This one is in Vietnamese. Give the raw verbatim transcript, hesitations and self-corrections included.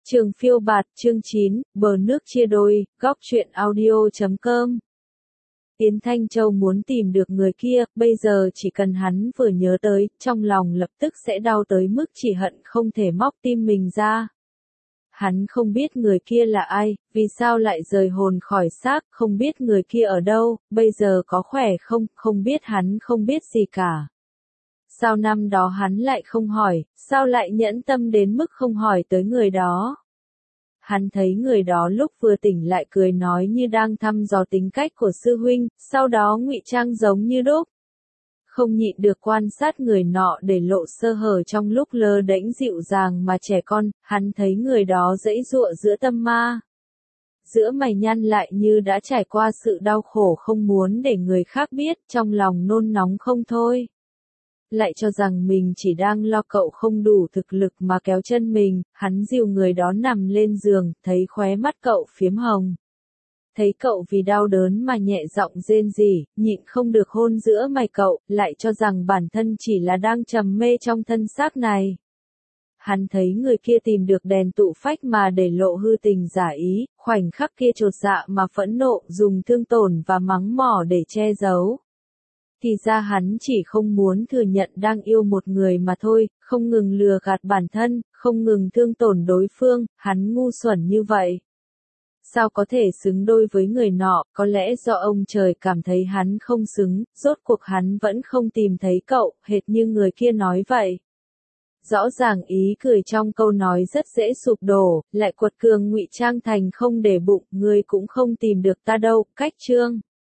Trường phiêu bạt, chương chín, bờ nước chia đôi, góc truyện audio chấm com. Yến Thanh Châu muốn tìm được người kia, bây giờ chỉ cần hắn vừa nhớ tới, trong lòng lập tức sẽ đau tới mức chỉ hận không thể móc tim mình ra. Hắn không biết người kia là ai, vì sao lại rời hồn khỏi xác, không biết người kia ở đâu, bây giờ có khỏe không, không biết hắn không biết gì cả. Sao năm đó hắn lại không hỏi, sao lại nhẫn tâm đến mức không hỏi tới người đó? Hắn thấy người đó lúc vừa tỉnh lại cười nói như đang thăm dò tính cách của sư huynh, sau đó ngụy trang giống như đúc. Không nhịn được quan sát người nọ để lộ sơ hở trong lúc lơ đễnh dịu dàng mà trẻ con, hắn thấy người đó giãy giụa giữa tâm ma. Giữa mày nhăn lại như đã trải qua sự đau khổ không muốn để người khác biết, trong lòng nôn nóng không thôi. Lại cho rằng mình chỉ đang lo cậu không đủ thực lực mà kéo chân mình, hắn dìu người đó nằm lên giường, thấy khóe mắt cậu phiếm hồng. Thấy cậu vì đau đớn mà nhẹ giọng rên rỉ, nhịn không được hôn giữa mày cậu, lại cho rằng bản thân chỉ là đang trầm mê trong thân xác này. Hắn thấy người kia tìm được đèn tụ phách mà để lộ hư tình giả ý, khoảnh khắc kia chột dạ mà phẫn nộ, dùng thương tổn và mắng mỏ để che giấu. Thì ra hắn chỉ không muốn thừa nhận đang yêu một người mà thôi, không ngừng lừa gạt bản thân, không ngừng thương tổn đối phương, hắn ngu xuẩn như vậy. Sao có thể xứng đôi với người nọ, có lẽ do ông trời cảm thấy hắn không xứng, rốt cuộc hắn vẫn không tìm thấy cậu, hệt như người kia nói vậy. Rõ ràng ý cười trong câu nói rất dễ sụp đổ, lại quật cường ngụy trang thành không để bụng, ngươi cũng không tìm được ta đâu, cách chương.